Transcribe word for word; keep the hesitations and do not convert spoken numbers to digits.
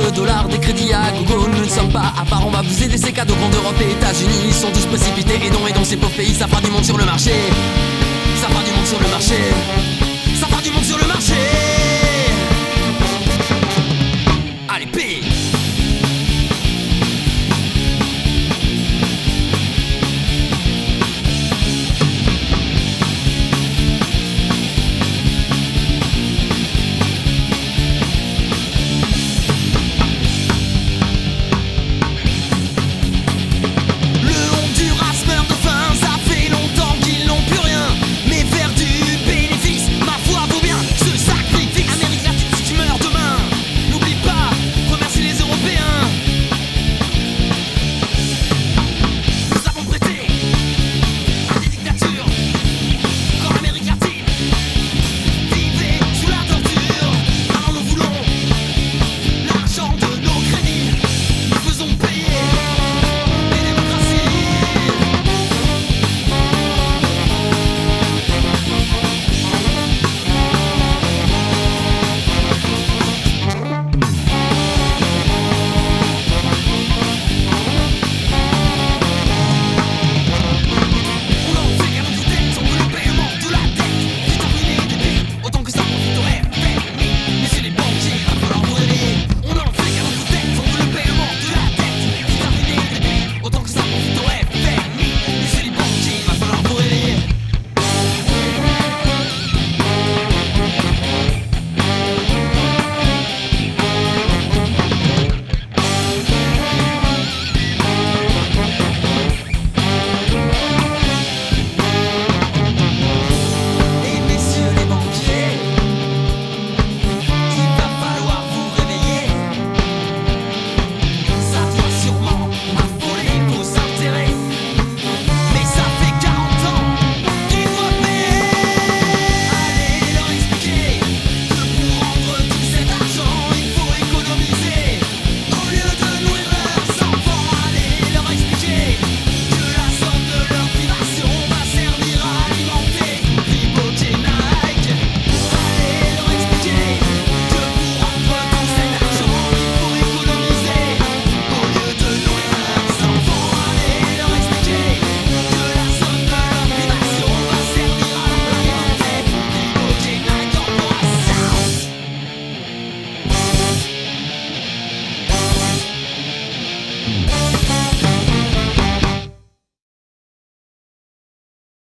le dollar, des crédits à gogo. Nous ne sommes pas à part, on va vous aider. Ces cadeaux vont d'Europe et États-Unis. Ils sont tous précipités et non, et donc ces pauvres pays, ça fera du monde sur le marché. Ça fera du monde sur le marché.